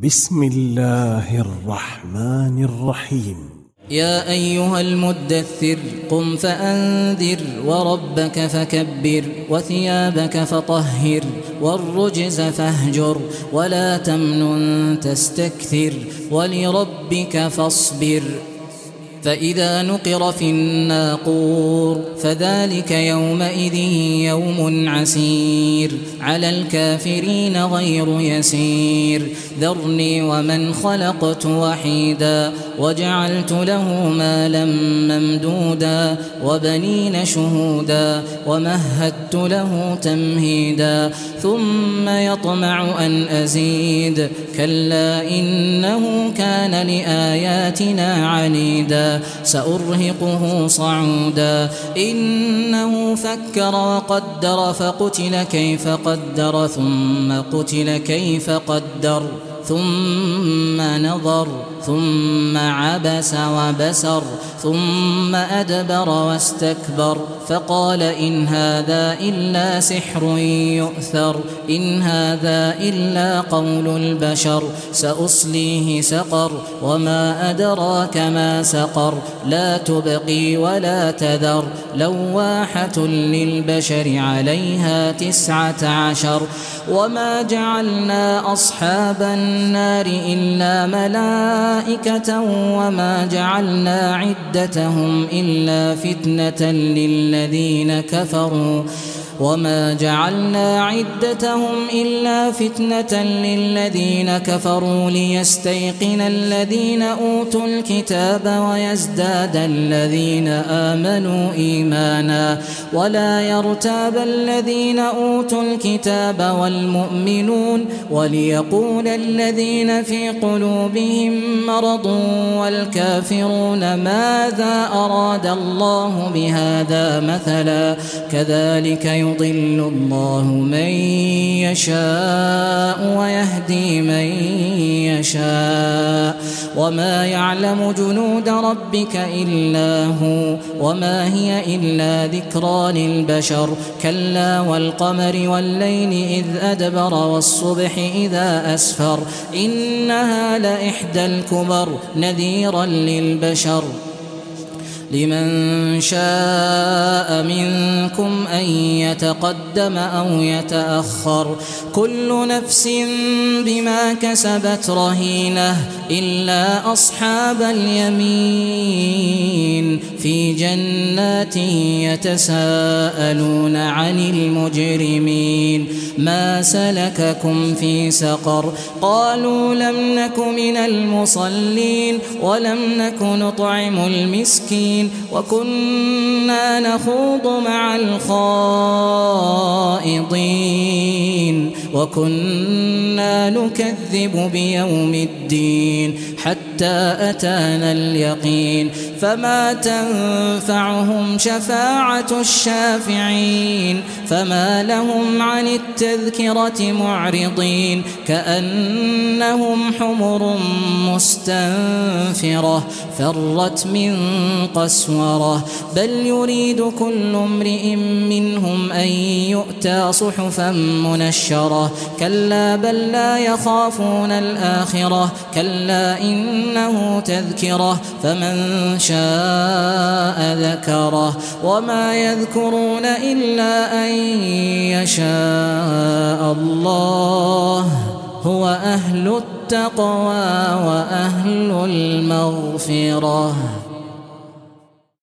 بسم الله الرحمن الرحيم. يا أيها المدثر قم فأنذر وربك فكبر وثيابك فطهر والرجز فاهجر ولا تمنن تستكثر ولربك فاصبر. فإذا نقر في الناقور فذلك يومئذ يوم عسير على الكافرين غير يسير. ذرني ومن خلقت وحيدا وجعلت له مالا ممدودا وبنين شهودا ومهدت له تمهيدا ثم يطمع أن أزيد كلا إنه كان لآياتنا عنيدا سأرهقه صعودا. إنه فكر وقدر فقتل كيف قدر ثم قتل كيف قدر ثم نظر ثم عبس وبسر ثم أدبر واستكبر فقال إن هذا إلا سحر يؤثر إن هذا إلا قول البشر سأصليه سقر وما أدراك ما سقر لا تبقي ولا تذر لواحة للبشر عليها 19. وما جعلنا أصحاب النار إلا ملائكة وما جعلنا عدتهم إلا فتنة للذين كفروا ليستيقن الذين أوتوا الكتاب ويزداد الذين آمنوا إيمانا ولا يرتاب الذين أوتوا الكتاب والمؤمنون وليقول الذين في قلوبهم مرض والكافرون ماذا أراد الله بهذا مثلا كذلك يضل الله من يشاء ويهدي من يشاء وما يعلم جنود ربك إلا هو وما هي إلا ذكرى للبشر. كلا والقمر والليل إذ أدبر والصبح إذا أسفر إنها لإحدى الكبر نذيرا للبشر. لمن شاء منكم أن يتقدم أو يتأخر كل نفس بما كسبت رهينة إلا أصحاب اليمين في جنات يتساءلون عن المجرمين ما سلككم في سقر قالوا لم نك من المصلين ولم نك نطعم المسكين وكنا نخوض مع الخائضين وكنا نكذب بيوم الدين حتى أتانا اليقين فما تنفعهم شفاعة الشافعين فما لهم عن التذكرة معرضين كأنهم حمر مستنفرة فرت من قسورة بل يريد كل امرئ منهم أن يؤتى صحفا منشرة كلا بل لا يخافون الآخرة كلا إنه تذكرة فمن شاء ذكره وما يذكرون إلا أن يشاء الله هو أهل التقوى وأهل المغفرة.